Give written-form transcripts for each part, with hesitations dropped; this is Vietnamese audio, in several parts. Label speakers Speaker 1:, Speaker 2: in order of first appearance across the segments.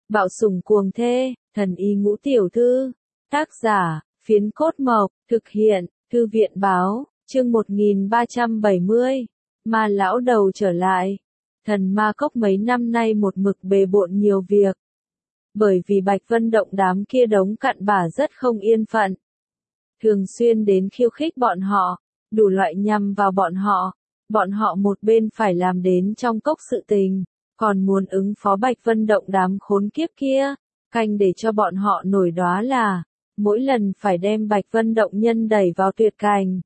Speaker 1: Bạo sủng cuồng thê, thần y ngũ tiểu thư. Tác giả, Phiến Cốt Mộc, thực hiện, Thư viện báo, chương 1370. Ma lão đầu trở lại. Thần ma cốc mấy năm nay một mực bề bộn nhiều việc. Bởi vì Bạch Vân Động đám kia đống cặn bã rất không yên phận. Thường xuyên đến khiêu khích bọn họ, đủ loại nhằm vào bọn họ. Bọn họ một bên phải làm đến trong cốc sự tình, còn muốn ứng phó Bạch Vân Động đám khốn kiếp kia, canh để cho bọn họ nổi đoá là, mỗi lần phải đem Bạch Vân Động nhân đẩy vào tuyệt cảnh.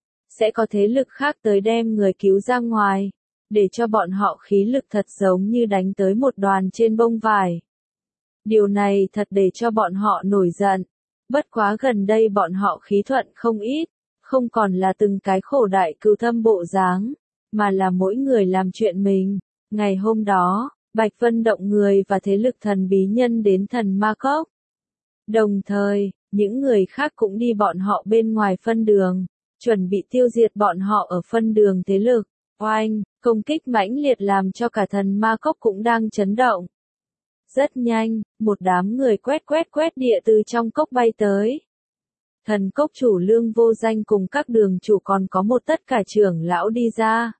Speaker 1: Sẽ có thế lực khác tới đem người cứu ra ngoài, để cho bọn họ khí lực thật giống như đánh tới một đoàn trên bông vải. Điều này thật để cho bọn họ nổi giận. Bất quá gần đây bọn họ khí thuận không ít, không còn là từng cái khổ đại cừu thâm bộ dáng, mà là mỗi người làm chuyện mình. Ngày hôm đó, Bạch Vân Động người và thế lực thần bí nhân đến thần ma cốc. Đồng thời, những người khác cũng đi bọn họ bên ngoài phân đường, chuẩn bị tiêu diệt bọn họ ở phân đường thế lực. Oanh, công kích mãnh liệt làm cho cả thần ma cốc cũng đang chấn động. Rất nhanh, một đám người quét địa từ trong cốc bay tới. Thần cốc chủ Lương Vô Danh cùng các đường chủ còn có một tất cả trưởng lão đi ra.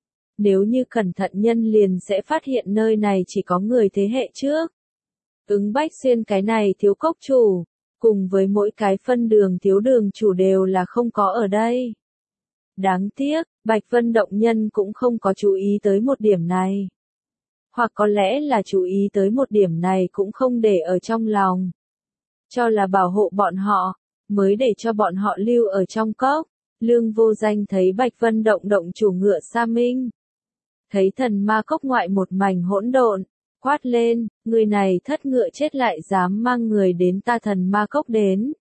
Speaker 1: Nếu như cẩn thận nhân liền sẽ phát hiện nơi này chỉ có người thế hệ trước. Ứng Bách Xuyên cái này thiếu cốc chủ, cùng với mỗi cái phân đường thiếu đường chủ đều là không có ở đây. Đáng tiếc, Bạch Vân Động nhân cũng không có chú ý tới một điểm này. Hoặc có lẽ là chú ý tới một điểm này cũng không để ở trong lòng. Cho là bảo hộ bọn họ, mới để cho bọn họ lưu ở trong cốc. Lương Vô Danh thấy Bạch Vân Động động chủ Ngựa Sa Minh. Thấy thần ma cốc ngoại một mảnh hỗn độn, quát lên, người này thất ngựa chết lại dám mang người đến ta thần ma cốc đến.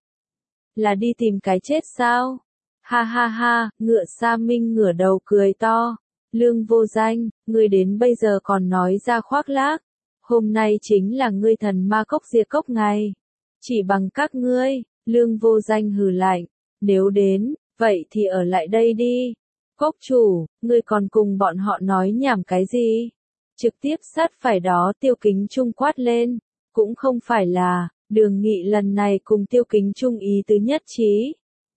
Speaker 1: Là đi tìm cái chết sao? Ha ha ha, Ngựa Sa Minh ngửa đầu cười to. Lương Vô Danh, ngươi đến bây giờ còn nói ra khoác lác. Hôm nay chính là ngươi thần ma cốc diệt cốc ngày. Chỉ bằng các ngươi, Lương Vô Danh hừ lạnh. Nếu đến, vậy thì ở lại đây đi. Cốc chủ, ngươi còn cùng bọn họ nói nhảm cái gì? Trực tiếp sát phải đó Tiêu Kính Trung quát lên. Cũng không phải là, Đường Nghị lần này cùng Tiêu Kính Trung ý tứ nhất trí.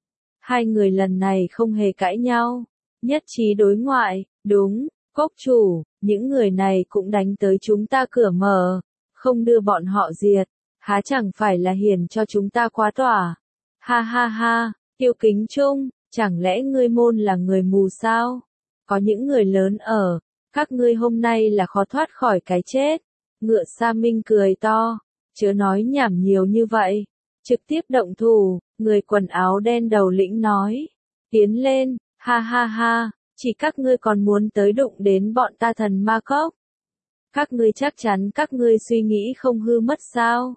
Speaker 1: Hai người lần này không hề cãi nhau. Nhất trí đối ngoại, đúng, cốc chủ, những người này cũng đánh tới chúng ta cửa mở, không đưa bọn họ diệt, há chẳng phải là hiền cho chúng ta quá tỏa. Ha ha ha, Tiêu Kính Trung, chẳng lẽ ngươi môn là người mù sao? Có những người lớn ở, các ngươi hôm nay là khó thoát khỏi cái chết. Ngựa Sa Minh cười to, chớ nói nhảm nhiều như vậy, trực tiếp động thủ, người quần áo đen đầu lĩnh nói, tiến lên. Ha ha ha, chỉ các ngươi còn muốn tới đụng đến bọn ta thần ma cốc. Các ngươi chắc chắn các ngươi suy nghĩ không hư mất sao?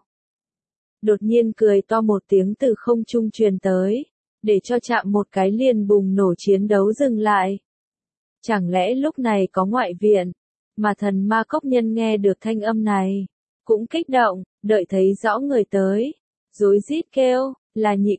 Speaker 1: Đột nhiên cười to một tiếng từ không trung truyền tới, để cho chạm một cái liền bùng nổ chiến đấu dừng lại. Chẳng lẽ lúc này có ngoại viện, mà thần ma cốc nhân nghe được thanh âm này, cũng kích động, đợi thấy rõ người tới, rối rít kêu, là nhị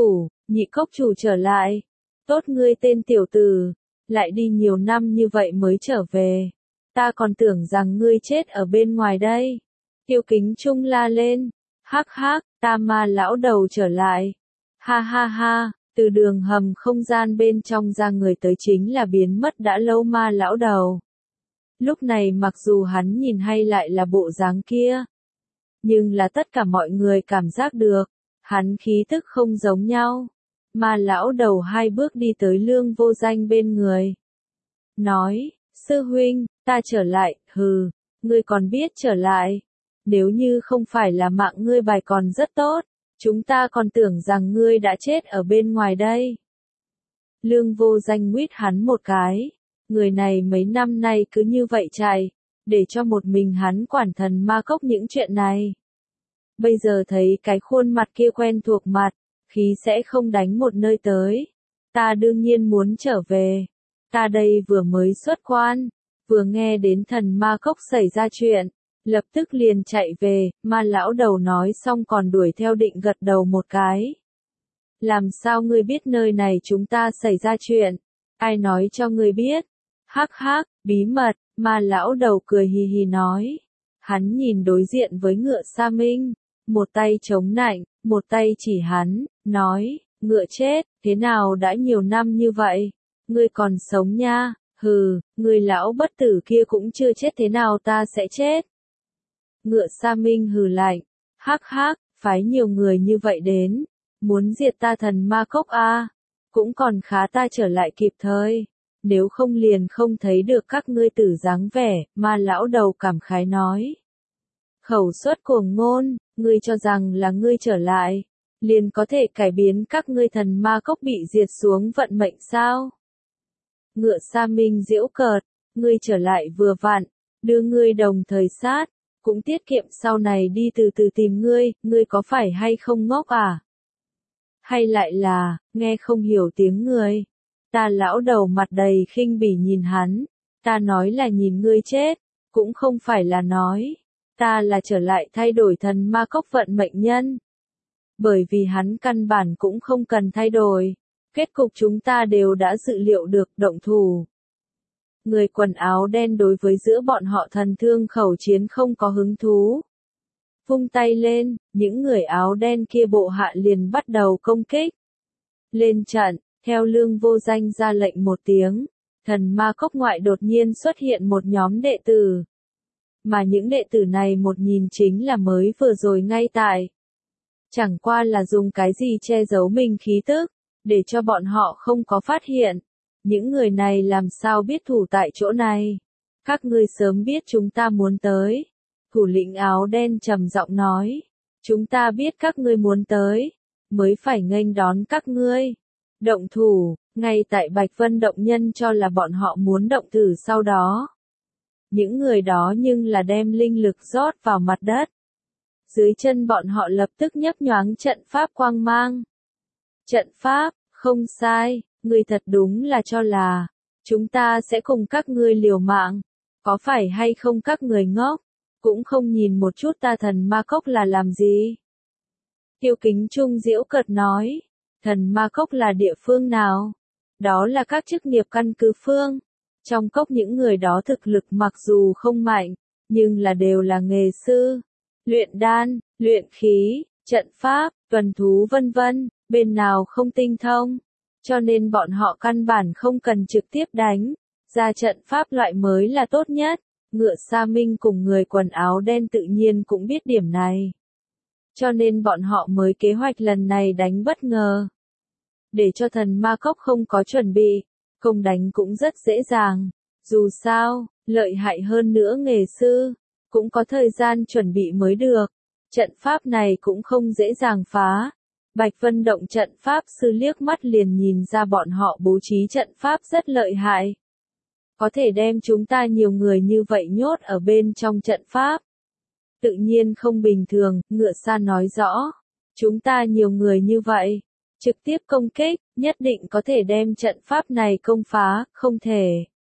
Speaker 1: cốc chủ trở lại. Tốt ngươi tên tiểu tử, lại đi nhiều năm như vậy mới trở về. Ta còn tưởng rằng ngươi chết ở bên ngoài đây. Tiêu Kính Trung la lên. Hắc hắc, ta ma lão đầu trở lại. Ha ha ha, từ đường hầm không gian bên trong ra người tới chính là biến mất đã lâu ma lão đầu. Lúc này mặc dù hắn nhìn hay lại là bộ dáng kia, nhưng là tất cả mọi người cảm giác được, hắn khí tức không giống nhau. Ma lão đầu hai bước đi tới Lương Vô Danh bên người. Nói, sư huynh, ta trở lại, hừ, ngươi còn biết trở lại. Nếu như không phải là mạng ngươi bài còn rất tốt, chúng ta còn tưởng rằng ngươi đã chết ở bên ngoài đây. Lương Vô Danh nguyết hắn một cái. Người này mấy năm nay cứ như vậy chạy, để cho một mình hắn quản thần ma cốc những chuyện này. Bây giờ thấy cái khuôn mặt kia quen thuộc mặt, khí sẽ không đánh một nơi tới. Ta đương nhiên muốn trở về. Ta đây vừa mới xuất quan, vừa nghe đến thần ma cốc xảy ra chuyện, lập tức liền chạy về, ma lão đầu nói xong còn đuổi theo định gật đầu một cái. Làm sao ngươi biết nơi này chúng ta xảy ra chuyện? Ai nói cho ngươi biết? Hắc hắc, bí mật, ma lão đầu cười hì hì nói. Hắn nhìn đối diện với Ngựa Sa Minh, một tay chống nạnh, một tay chỉ hắn, nói, ngựa chết, thế nào đã nhiều năm như vậy, ngươi còn sống nha, hừ, người lão bất tử kia cũng chưa chết thế nào ta sẽ chết. Ngựa Sa Minh hừ lạnh, hắc hắc, phái nhiều người như vậy đến, muốn diệt ta Thần Ma Cốc a, cũng còn khá ta trở lại kịp thời, nếu không liền không thấy được các ngươi tử dáng vẻ, Ma lão đầu cảm khái nói. Khẩu suất cuồng ngôn, ngươi cho rằng là ngươi trở lại, liền có thể cải biến các ngươi Thần Ma Cốc bị diệt xuống vận mệnh sao? Ngựa Sa Minh giễu cợt, ngươi trở lại vừa vặn, đưa ngươi đồng thời sát, cũng tiết kiệm sau này đi từ từ tìm ngươi có phải hay không ngốc à? Hay lại là, nghe không hiểu tiếng người? Ta lão đầu mặt đầy khinh bỉ nhìn hắn, ta nói là nhìn ngươi chết, cũng không phải là nói, ta là trở lại thay đổi Thần Ma Cốc vận mệnh nhân. Bởi vì hắn căn bản cũng không cần thay đổi, kết cục chúng ta đều đã dự liệu được, động thủ. Người quần áo đen đối với giữa bọn họ thần thương khẩu chiến không có hứng thú. Vung tay lên, những người áo đen kia bộ hạ liền bắt đầu công kích. Lên trận, theo Lương Vô Danh ra lệnh một tiếng, Thần Ma Cốc ngoại đột nhiên xuất hiện một nhóm đệ tử. Mà những đệ tử này một nhìn chính là mới vừa rồi ngay tại. Chẳng qua là dùng cái gì che giấu mình khí tức, để cho bọn họ không có phát hiện. Những người này làm sao biết thủ tại chỗ này? Các ngươi sớm biết chúng ta muốn tới. Thủ lĩnh áo đen trầm giọng nói. Chúng ta biết các ngươi muốn tới, mới phải nghênh đón các ngươi. Động thủ, ngay tại Bạch Vân Động Nhân cho là bọn họ muốn động thử sau đó. Những người đó nhưng là đem linh lực rót vào mặt đất. Dưới chân bọn họ lập tức nhấp nhoáng trận pháp quang mang. Trận pháp, không sai, ngươi thật đúng là cho là, chúng ta sẽ cùng các ngươi liều mạng, có phải hay không các người ngốc, cũng không nhìn một chút ta Thần Ma Cốc là làm gì. Tiêu Kính Trung giễu cợt nói, Thần Ma Cốc là địa phương nào? Đó là các chức nghiệp căn cứ phương. Trong cốc những người đó thực lực mặc dù không mạnh, nhưng là đều là nghề sư, luyện đan, luyện khí, trận pháp, tuần thú vân vân, bên nào không tinh thông. Cho nên bọn họ căn bản không cần trực tiếp đánh, ra trận pháp loại mới là tốt nhất. Ngựa Sa Minh cùng người quần áo đen tự nhiên cũng biết điểm này. Cho nên bọn họ mới kế hoạch lần này đánh bất ngờ. Để cho Thần Ma Cốc không có chuẩn bị, công đánh cũng rất dễ dàng. Dù sao, lợi hại hơn nữa nghề sư, cũng có thời gian chuẩn bị mới được. Trận pháp này cũng không dễ dàng phá. Bạch Vân Động trận pháp sư liếc mắt liền nhìn ra bọn họ bố trí trận pháp rất lợi hại. Có thể đem chúng ta nhiều người như vậy nhốt ở bên trong trận pháp. Tự nhiên không bình thường, Ngựa Sa nói rõ. Chúng ta nhiều người như vậy, trực tiếp công kích, nhất định có thể đem trận pháp này công phá, không thể.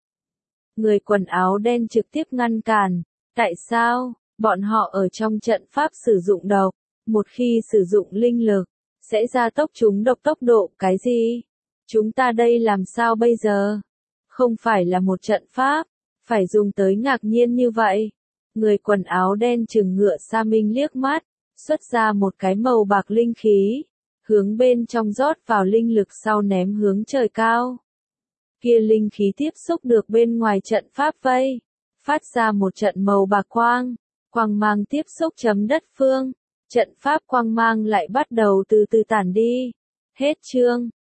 Speaker 1: Người quần áo đen trực tiếp ngăn cản. Tại sao? Bọn họ ở trong trận pháp sử dụng độc. Một khi sử dụng linh lực, sẽ gia tốc chúng độc tốc độ, cái gì? Chúng ta đây làm sao bây giờ? Không phải là một trận pháp, phải dùng tới ngạc nhiên như vậy. Người quần áo đen trừng Ngựa Sa Minh liếc mắt, xuất ra một cái màu bạc linh khí, hướng bên trong rót vào linh lực sau ném hướng trời cao. Kia linh khí tiếp xúc được bên ngoài trận pháp vây, phát ra một trận màu bạc quang, quang mang tiếp xúc chấm đất phương, trận pháp quang mang lại bắt đầu từ từ tản đi. Hết chương.